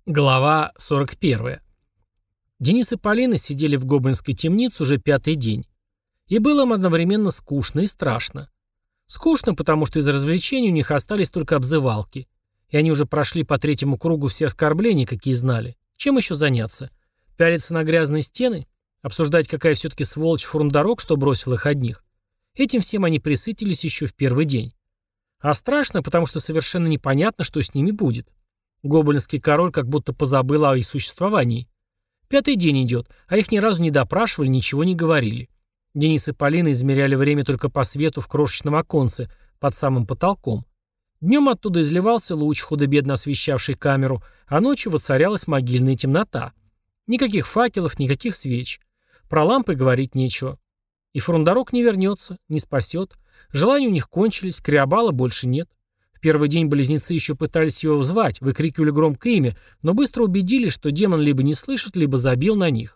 Глава 41. Денис и Полина сидели в гоблинской темнице уже пятый день. И было им одновременно скучно и страшно. Скучно, потому что из развлечений у них остались только обзывалки. И они уже прошли по третьему кругу все оскорбления, какие знали. Чем еще заняться? Пялиться на грязные стены? Обсуждать, какая все-таки сволочь фурндорог, что бросил их одних? Этим всем они присытились еще в первый день. А страшно, потому что совершенно непонятно, что с ними будет. Гоблинский король как будто позабыл о их существовании. Пятый день идет, а их ни разу не допрашивали, ничего не говорили. Денис и Полина измеряли время только по свету в крошечном оконце под самым потолком. Днем оттуда изливался луч, худо-бедно освещавший камеру, а ночью воцарялась могильная темнота. Никаких факелов, никаких свеч. Про лампы говорить нечего. И фурндорог не вернется, не спасет. Желания у них кончились, Криобала больше нет. Первый день близнецы еще пытались его звать, выкрикивали громко имя, но быстро убедились, что демон либо не слышит, либо забил на них.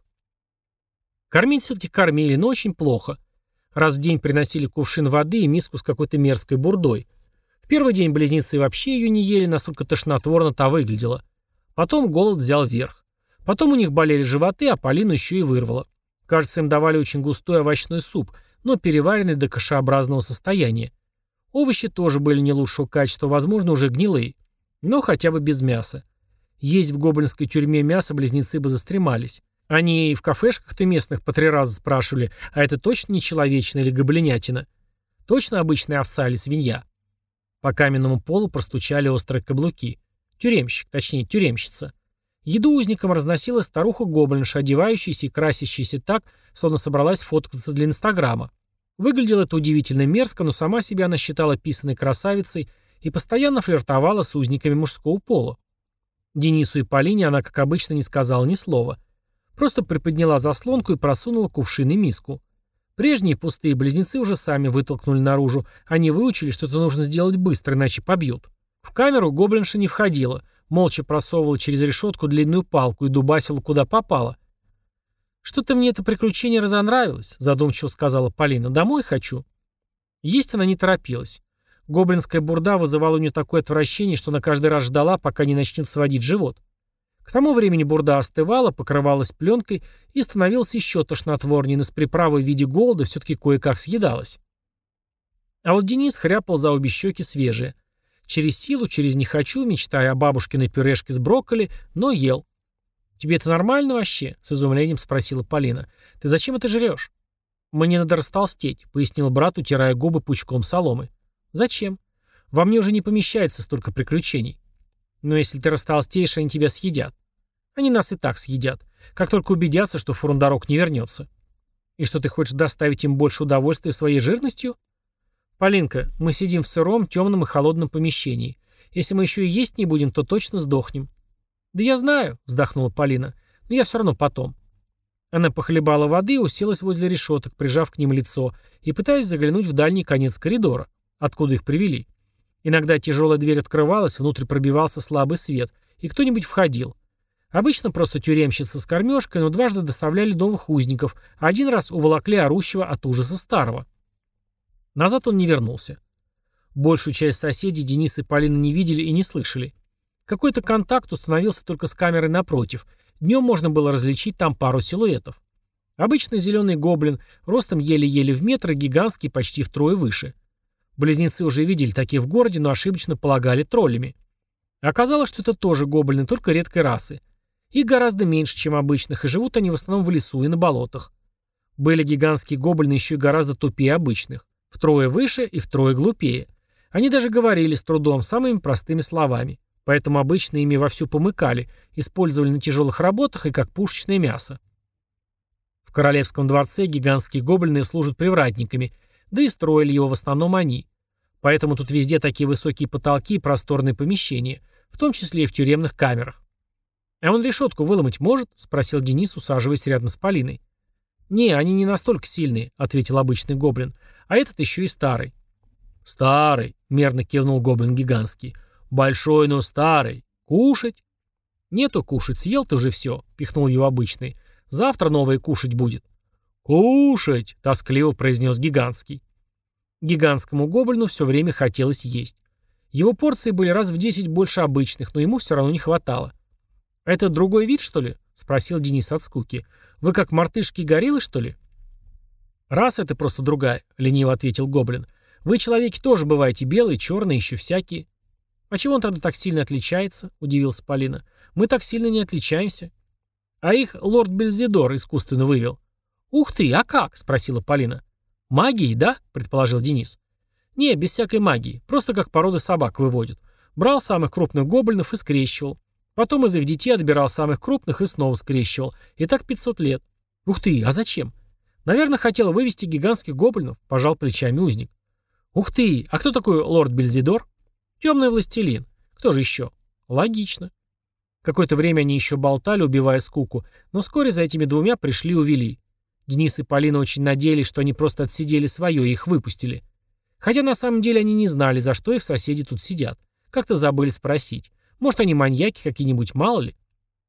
Кормить все-таки кормили, но очень плохо. Раз в день приносили кувшин воды и миску с какой-то мерзкой бурдой. В первый день близнецы вообще ее не ели, настолько тошнотворно та выглядела. Потом голод взял верх. Потом у них болели животы, а Полину еще и вырвало. Кажется, им давали очень густой овощной суп, но переваренный до кашеобразного состояния. Овощи тоже были не лучшего качества, возможно, уже гнилые. Но хотя бы без мяса. Есть в гоблинской тюрьме мясо близнецы бы застремались. Они и в кафешках-то местных по 3 раза спрашивали, а это точно не человечная или гоблинятина? Точно обычная овца или свинья? По каменному полу простучали острые каблуки. Тюремщик, точнее тюремщица. Еду узникам разносила старуха-гоблинша, одевающаяся и красящаяся так, словно собралась фоткаться для Инстаграма. Выглядело это удивительно мерзко, но сама себя она считала писаной красавицей и постоянно флиртовала с узниками мужского пола. Денису и Полине она, как обычно, не сказала ни слова. Просто приподняла заслонку и просунула кувшин и миску. Прежние пустые близнецы уже сами вытолкнули наружу. Они выучили, что это нужно сделать быстро, иначе побьют. В камеру гоблинша не входила, молча просовывала через решетку длинную палку и дубасила куда попало. «Что-то мне это приключение разонравилось», — задумчиво сказала Полина. «Домой хочу». Есть она не торопилась. Гоблинская бурда вызывала у нее такое отвращение, что она каждый раз ждала, пока не начнет сводить живот. К тому времени бурда остывала, покрывалась пленкой и становилась еще тошнотворнее, но с приправой в виде голода все-таки кое-как съедалась. А вот Денис хряпал за обе щеки свежие. Через силу, через не хочу, мечтая о бабушкиной пюрешке с брокколи, но ел. «Тебе это нормально вообще?» — с изумлением спросила Полина. «Ты зачем это жрешь?» «Мне надо растолстеть», — пояснил брат, утирая губы пучком соломы. «Зачем? Во мне уже не помещается столько приключений. Но если ты растолстеешь, они тебя съедят. Они нас и так съедят, как только убедятся, что фурндорог не вернется. И что ты хочешь доставить им больше удовольствия своей жирностью? Полинка, мы сидим в сыром, темном и холодном помещении. Если мы еще и есть не будем, то точно сдохнем». «Да я знаю», — вздохнула Полина, — «но я все равно потом». Она похлебала воды и уселась возле решеток, прижав к ним лицо, и пытаясь заглянуть в дальний конец коридора, откуда их привели. Иногда тяжелая дверь открывалась, внутрь пробивался слабый свет, и кто-нибудь входил. Обычно просто тюремщица с кормежкой, но дважды доставляли новых узников, а один раз уволокли орущего от ужаса старого. Назад он не вернулся. Большую часть соседей Денис и Полина не видели и не слышали. Какой-то контакт установился только с камерой напротив. Днем можно было различить там пару силуэтов. Обычный зеленый гоблин, ростом еле-еле в метр и гигантский почти втрое выше. Близнецы уже видели таких в городе, но ошибочно полагали троллями. Оказалось, что это тоже гоблины, только редкой расы. Их гораздо меньше, чем обычных, и живут они в основном в лесу и на болотах. Были гигантские гоблины еще и гораздо тупее обычных. Втрое выше и втрое глупее. Они даже говорили с трудом, самыми простыми словами. Поэтому обычно ими вовсю помыкали, использовали на тяжелых работах и как пушечное мясо. В королевском дворце гигантские гоблины служат привратниками, да и строили его в основном они. Поэтому тут везде такие высокие потолки и просторные помещения, в том числе и в тюремных камерах. «А он решетку выломать может?» — спросил Денис, усаживаясь рядом с Полиной. «Не, они не настолько сильные», — ответил обычный гоблин, — «а этот еще и старый». «Старый», — мерно кивнул гоблин гигантский, — «большой, но старый. Кушать?» «Нету кушать, съел ты уже все», — пихнул его обычный. «Завтра новое кушать будет». «Кушать!» — тоскливо произнес гигантский. Гигантскому гоблину все время хотелось есть. Его порции были раз в 10 больше обычных, но ему все равно не хватало. «Это другой вид, что ли?» — спросил Денис от скуки. «Вы как мартышки-гориллы, что ли?» «Раса это просто другая», — лениво ответил гоблин. «Вы, человеки, тоже бываете белые, черные, еще всякие». «А чего он тогда так сильно отличается?» — удивился Полина. «Мы так сильно не отличаемся». «А их лорд Бельзидор искусственно вывел». «Ух ты, а как?» — спросила Полина. «Магией, да?» — предположил Денис. «Не, без всякой магии. Просто как породы собак выводят. Брал самых крупных гоблинов и скрещивал. Потом из их детей отбирал самых крупных и снова скрещивал. И так 500 лет. Ух ты, а зачем? Наверное, хотел вывести гигантских гоблинов», — пожал плечами узник. «Ух ты, а кто такой лорд Бельзидор?» «Темный властелин. Кто же еще?» «Логично». Какое-то время они еще болтали, убивая скуку, но вскоре за этими двумя пришли и увели. Денис и Полина очень надеялись, что они просто отсидели свое и их выпустили. Хотя на самом деле они не знали, за что их соседи тут сидят. Как-то забыли спросить. Может, они маньяки какие-нибудь, мало ли?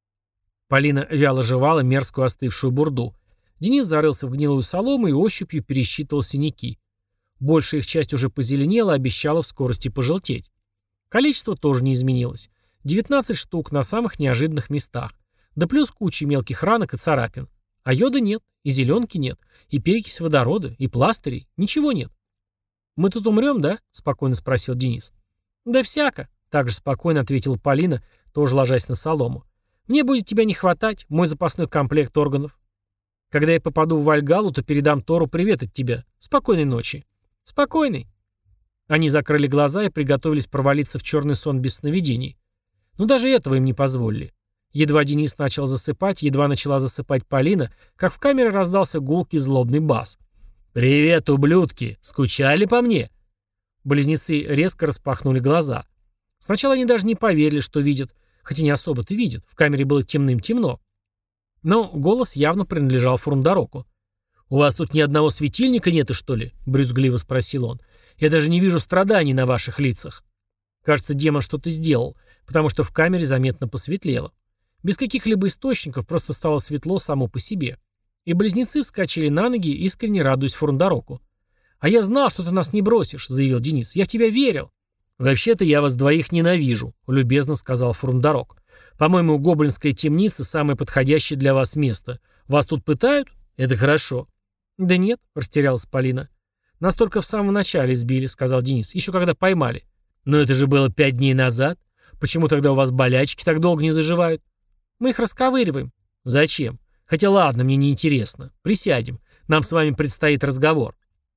Полина вяло жевала мерзкую остывшую бурду. Денис зарылся в гнилую солому и ощупью пересчитывал синяки. Большая их часть уже позеленела и обещала в скорости пожелтеть. Количество тоже не изменилось. 19 штук на самых неожиданных местах. Да плюс куча мелких ранок и царапин. А йода нет, и зеленки нет, и перекись водорода, и пластырей. Ничего нет. «Мы тут умрем, да?» — спокойно спросил Денис. «Да всяко», — также спокойно ответила Полина, тоже ложась на солому. «Мне будет тебя не хватать, мой запасной комплект органов. Когда я попаду в Вальгаллу, то передам Тору привет от тебя. Спокойной ночи». «Спокойной». Они закрыли глаза и приготовились провалиться в черный сон без сновидений. Но даже этого им не позволили. Едва Денис начал засыпать, едва начала засыпать Полина, как в камере раздался гулкий злобный бас. «Привет, ублюдки! Скучали по мне?» Близнецы резко распахнули глаза. Сначала они даже не поверили, что видят, хотя не особо-то видят, в камере было темным-темно. Но голос явно принадлежал Фурундароку. «У вас тут ни одного светильника нету, что ли?» — брюзгливо спросил он. «Я даже не вижу страданий на ваших лицах». Кажется, демон что-то сделал, потому что в камере заметно посветлело. Без каких-либо источников просто стало светло само по себе. И близнецы вскочили на ноги, искренне радуясь Фурундароку. «А я знал, что ты нас не бросишь», — заявил Денис. «Я в тебя верил». «Вообще-то я вас двоих ненавижу», — любезно сказал Фурундарок. «По-моему, гоблинская темница — самое подходящее для вас место. Вас тут пытают? Это хорошо». «Да нет», — растерялась Полина. «Нас только в самом начале сбили», — сказал Денис. «Еще когда поймали». «Но это же было 5 дней назад. Почему тогда у вас болячки так долго не заживают?» «Мы их расковыриваем». «Зачем? Хотя ладно, мне не интересно. Присядем. Нам с вами предстоит разговор».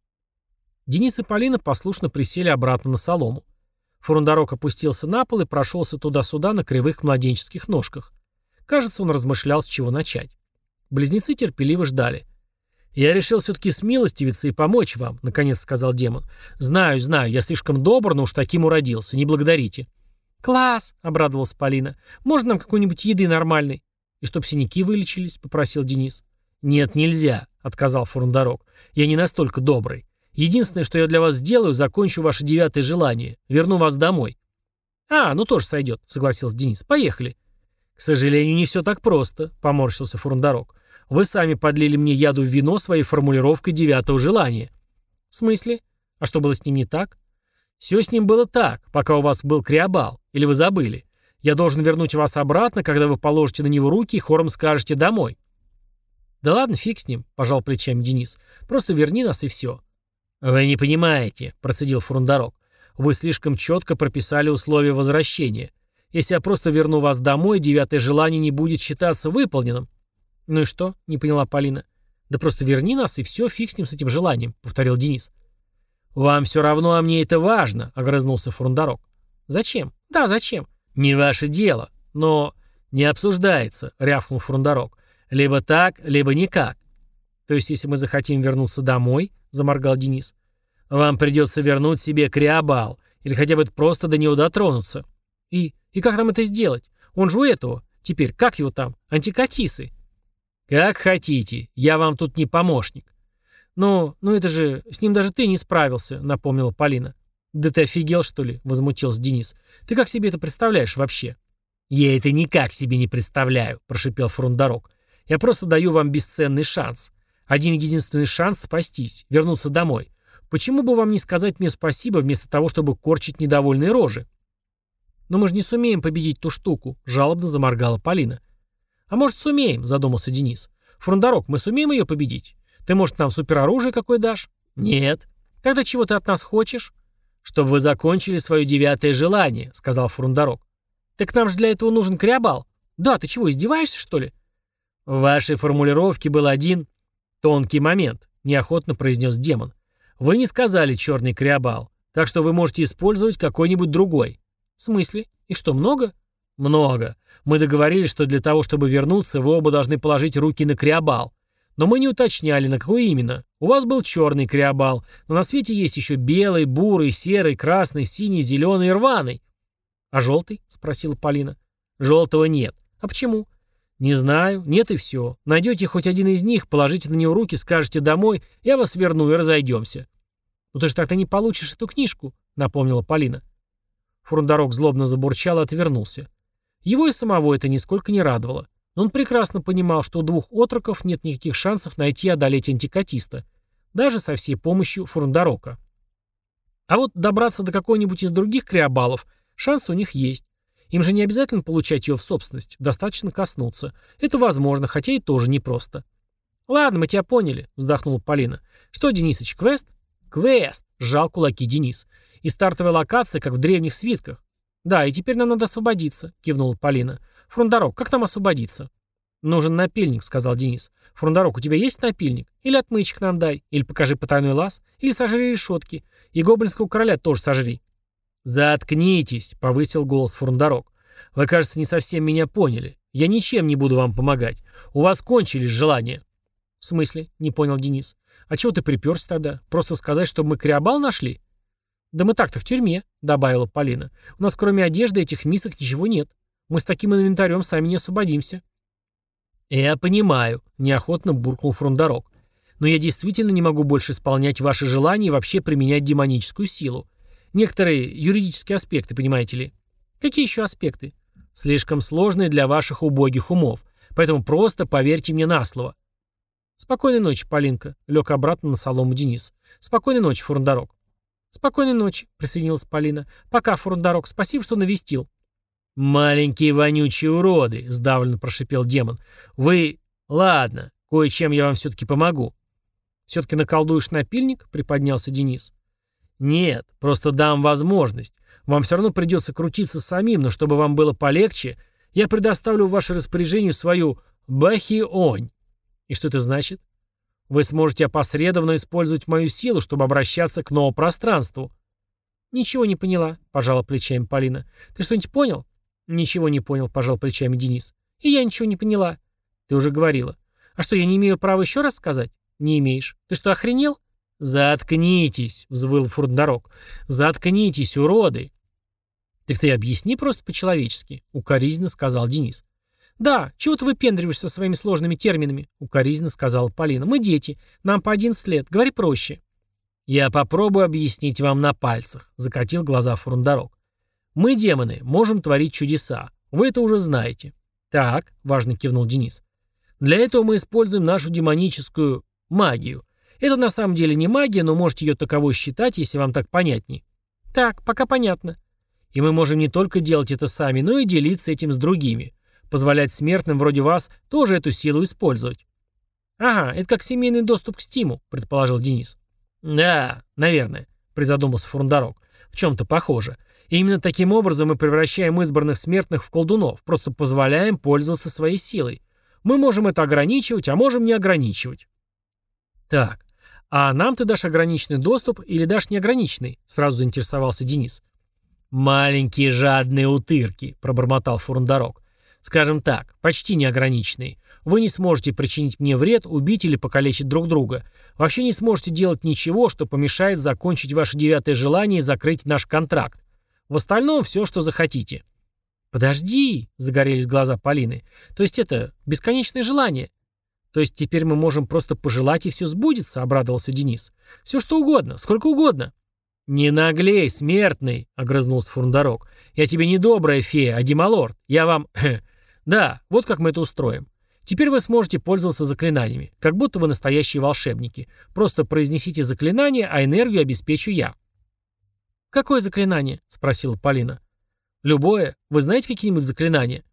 Денис и Полина послушно присели обратно на солому. Фурундарок опустился на пол и прошелся туда-сюда на кривых младенческих ножках. Кажется, он размышлял, с чего начать. Близнецы терпеливо ждали. «Я решил все-таки смилостивиться и помочь вам», — наконец сказал демон. «Знаю, я слишком добр, но уж таким уродился. Не благодарите». «Класс!» — обрадовалась Полина. «Можно нам какой-нибудь еды нормальной?» «И чтоб синяки вылечились», — попросил Денис. «Нет, нельзя», — отказал Фурундарок. «Я не настолько добрый. Единственное, что я для вас сделаю, закончу ваше 9-е желание. Верну вас домой». «А, ну тоже сойдет», — согласился Денис. «Поехали». «К сожалению, не все так просто», — поморщился Фурундарок. «Вы сами подлили мне яду в вино своей формулировкой 9-го желания». «В смысле? А что было с ним не так?» «Все с ним было так, пока у вас был криобал. Или вы забыли? Я должен вернуть вас обратно, когда вы положите на него руки и хором скажете «домой». «Да ладно, фиг с ним», — пожал плечами Денис. «Просто верни нас и все». «Вы не понимаете», — процедил Фурундарок. «Вы слишком четко прописали условия возвращения. Если я просто верну вас домой, 9-е желание не будет считаться выполненным». «Ну и что?» — не поняла Полина. «Да просто верни нас и все, фиг с ним, с этим желанием», — повторил Денис. «Вам все равно, а мне это важно», — огрызнулся Фурундарок. «Зачем? Да, зачем?» «Не ваше дело. Но не обсуждается», — рявкнул Фурундарок. «Либо так, либо никак». «То есть, если мы захотим вернуться домой», — заморгал Денис, «вам придется вернуть себе криобал, или хотя бы просто до него дотронуться». И как нам это сделать? Он же у этого. Теперь, как его там? Антикатисы». «Как хотите. Я вам тут не помощник». «Ну это же... С ним даже ты не справился», — напомнила Полина. «Да ты офигел, что ли?» — возмутился Денис. «Ты как себе это представляешь вообще?» «Я это никак себе не представляю», — прошипел Фурундарок. «Я просто даю вам бесценный шанс. Один единственный шанс спастись, вернуться домой. Почему бы вам не сказать мне спасибо, вместо того, чтобы корчить недовольные рожи?» «Но мы же не сумеем победить ту штуку», — жалобно заморгала Полина. «А может, сумеем», — задумался Денис. «Фрундарок, мы сумеем ее победить? Ты, может, нам супероружие какое дашь?» «Нет». «Тогда чего ты от нас хочешь?» «Чтобы вы закончили свое 9-е желание», — сказал Фрундарок. «Так нам же для этого нужен Криобал». «Да, ты чего, издеваешься, что ли?» «В вашей формулировке был один тонкий момент», — неохотно произнес демон. «Вы не сказали черный Криобал, так что вы можете использовать какой-нибудь другой». «В смысле? И что, много?» «Много. Мы договорились, что для того, чтобы вернуться, вы оба должны положить руки на Криобал. Но мы не уточняли, на какой именно. У вас был черный Криобал, но на свете есть еще белый, бурый, серый, красный, синий, зеленый и рваный». «А желтый?» — спросила Полина. «Желтого нет. А почему?» «Не знаю. Нет и все. Найдете хоть один из них, положите на него руки, скажете домой, я вас верну и разойдемся». «Ну ты же так-то не получишь эту книжку», — напомнила Полина. Фрундарок злобно забурчал и отвернулся. Его и самого это нисколько не радовало. Но он прекрасно понимал, что у двух отроков нет никаких шансов найти и одолеть антикатиста, даже со всей помощью Фрундарока. А вот добраться до какой-нибудь из других криобалов шанс у них есть. Им же не обязательно получать ее в собственность, достаточно коснуться. Это возможно, хотя и тоже непросто. «Ладно, мы тебя поняли», — вздохнула Полина. «Что, Денисыч, квест?» «Квест», — сжал кулаки Денис. «И стартовая локация, как в древних свитках». «Да, и теперь нам надо освободиться», — кивнула Полина. «Фрундарок, как нам освободиться?» «Нужен напильник», — сказал Денис. «Фрундарок, у тебя есть напильник? Или отмычек нам дай, или покажи потайной лаз, или сожри решетки. И гоблинского короля тоже сожри». «Заткнитесь», — повысил голос Фрундарок. «Вы, кажется, не совсем меня поняли. Я ничем не буду вам помогать. У вас кончились желания». «В смысле?» — не понял Денис. «А чего ты приперся тогда? Просто сказать, чтобы мы Криобал нашли?» «Да мы так-то в тюрьме», — добавила Полина. «У нас кроме одежды этих мисок ничего нет. Мы с таким инвентарем сами не освободимся». «Я понимаю», — неохотно буркнул Фрундарок. «Но я действительно не могу больше исполнять ваши желания и вообще применять демоническую силу. Некоторые юридические аспекты, понимаете ли». «Какие еще аспекты?» «Слишком сложные для ваших убогих умов. Поэтому просто поверьте мне на слово». «Спокойной ночи, Полинка», — лег обратно на солому Денис. «Спокойной ночи, Фрундарок». «Спокойной ночи», — присоединилась Полина. «Пока, Фрундарок, спасибо, что навестил». «Маленькие вонючие уроды», — сдавленно прошипел демон. «Вы... Ладно, кое-чем я вам все-таки помогу». «Все-таки наколдуешь напильник?» — приподнялся Денис. «Нет, просто дам возможность. Вам все равно придется крутиться самим, но чтобы вам было полегче, я предоставлю в ваше распоряжение свою бахионь». «И что это значит?» «Вы сможете опосредованно использовать мою силу, чтобы обращаться к новопространству». «Ничего не поняла», — пожала плечами Полина. «Ты что-нибудь понял?» «Ничего не понял», — пожал плечами Денис. «И я ничего не поняла». «Ты уже говорила». «А что, я не имею права еще раз сказать?» «Не имеешь. Ты что, охренел?» «Заткнитесь», — взвыл Фрундарок. «Заткнитесь, уроды». «Так ты объясни просто по-человечески», — укоризненно сказал Денис. «Да, чего ты выпендриваешься со своими сложными терминами?» — укоризненно сказала Полина. «Мы дети. Нам по 11 лет. Говори проще». «Я попробую объяснить вам на пальцах», — закатил глаза Фрундарок. «Мы, демоны, можем творить чудеса. Вы это уже знаете». «Так», — важно кивнул Денис. «Для этого мы используем нашу демоническую магию. Это на самом деле не магия, но можете ее таковой считать, если вам так понятней». «Так, пока понятно». «И мы можем не только делать это сами, но и делиться этим с другими. Позволять смертным вроде вас тоже эту силу использовать». «Ага, это как семейный доступ к Стиму», — предположил Денис. «Да, наверное», — призадумался Фрундарок. «В чем-то похоже. И именно таким образом мы превращаем избранных смертных в колдунов, просто позволяем пользоваться своей силой. Мы можем это ограничивать, а можем не ограничивать». «Так, а нам ты дашь ограниченный доступ или дашь неограниченный?» — сразу заинтересовался Денис. «Маленькие жадные утырки», — пробормотал Фрундарок. «Скажем так, почти неограниченные. Вы не сможете причинить мне вред, убить или покалечить друг друга. Вообще не сможете делать ничего, что помешает закончить ваше 9-е желание и закрыть наш контракт. В остальном все, что захотите». «Подожди», — загорелись глаза Полины. «То есть это бесконечное желание?» «То есть теперь мы можем просто пожелать, и все сбудется?» — обрадовался Денис. «Все что угодно, сколько угодно». «Не наглей, смертный», — огрызнулся Фрундарок. «Я тебе не добрая фея, а демалорд. Я вам... Да, вот как мы это устроим. Теперь вы сможете пользоваться заклинаниями, как будто вы настоящие волшебники. Просто произнесите заклинание, а энергию обеспечу я». «Какое заклинание?» — спросила Полина. Любое. Вы знаете какие-нибудь заклинания?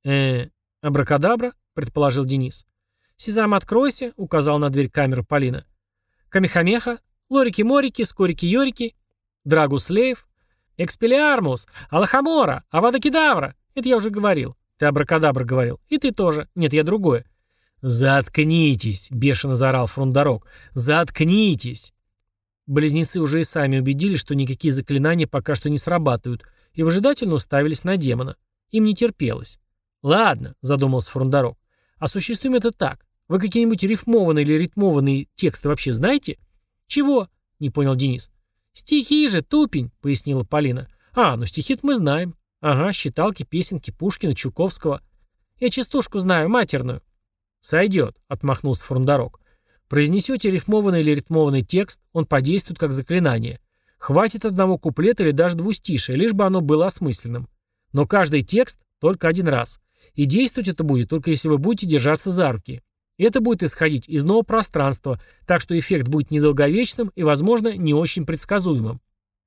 Абракадабра, предположил Денис. Сезам, откройся, указал на дверь камеры Полина. Камехамеха, лорики-морики, скорики-йорики, драгус-лейв, экспелиармус, алахамора, авада-кедавра. Это я уже говорил. Ты абракадабра говорил. И ты тоже. Нет, я другое. «Заткнитесь!» — бешено заорал Фрундарок. «Заткнитесь!» Близнецы уже и сами убедились, что никакие заклинания пока что не срабатывают, и выжидательно уставились на демона. Им не терпелось. «Ладно», — задумался Фрундарок. «Осуществим это так. Вы какие-нибудь рифмованные или ритмованные тексты вообще знаете?» «Чего?» — не понял Денис. «Стихи же, тупень», — пояснила Полина. «Ну стихи-то мы знаем. Ага, считалки, песенки Пушкина, Чуковского. Я частушку знаю, матерную». «Сойдет», — отмахнулся Фрундарок. «Произнесете рифмованный или ритмованный текст, он подействует как заклинание. Хватит одного куплета или даже двустишия, лишь бы оно было осмысленным. Но каждый текст только один раз. И действовать это будет только если вы будете держаться за руки. И это будет исходить из нового пространства, так что эффект будет недолговечным и, возможно, не очень предсказуемым.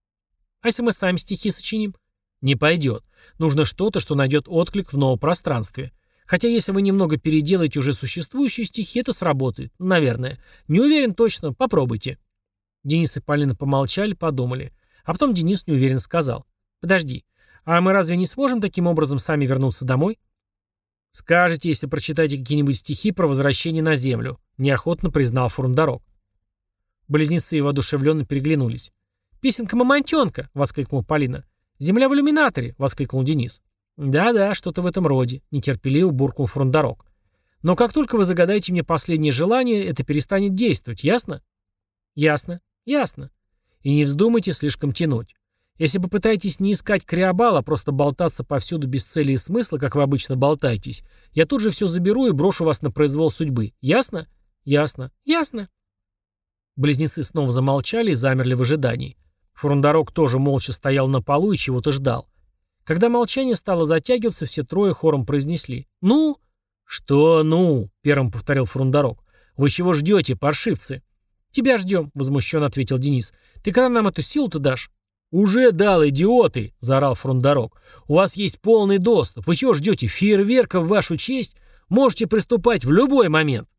А если мы сами стихи сочиним? Не пойдет. Нужно что-то, что найдет отклик в новом пространстве. Хотя если вы немного переделаете уже существующие стихи, это сработает. Наверное. Не уверен точно. Попробуйте. Денис и Полина помолчали, подумали. А потом Денис неуверенно сказал. Подожди, а мы разве не сможем таким образом сами вернуться домой? Скажете, если прочитаете какие-нибудь стихи про возвращение на землю, неохотно признал Фрундарок. Близнецы воодушевленно переглянулись. «Песенка Мамонтенка!» — воскликнула Полина. «Земля в иллюминаторе!» — воскликнул Денис. «Да-да, что-то в этом роде», — нетерпеливо буркнул Фрундарок. «Но как только вы загадаете мне последнее желание, это перестанет действовать, ясно?» «Ясно, ясно. И не вздумайте слишком тянуть. Если попытаетесь не искать криобал, а просто болтаться повсюду без цели и смысла, как вы обычно болтаетесь, я тут же все заберу и брошу вас на произвол судьбы. Ясно?» «Ясно, ясно». Близнецы снова замолчали и замерли в ожидании. Фрундарок тоже молча стоял на полу и чего-то ждал. Когда молчание стало затягиваться, все трое хором произнесли. «Ну?» «Что «ну?» — первым повторил Фрундарок. «Вы чего ждете, паршивцы?» «Тебя ждем», — возмущенно ответил Денис. «Ты когда нам эту силу-то дашь?» «Уже дал, идиоты!» — заорал Фрундарок. «У вас есть полный доступ. Вы чего ждете, фейерверка в вашу честь? Можете приступать в любой момент».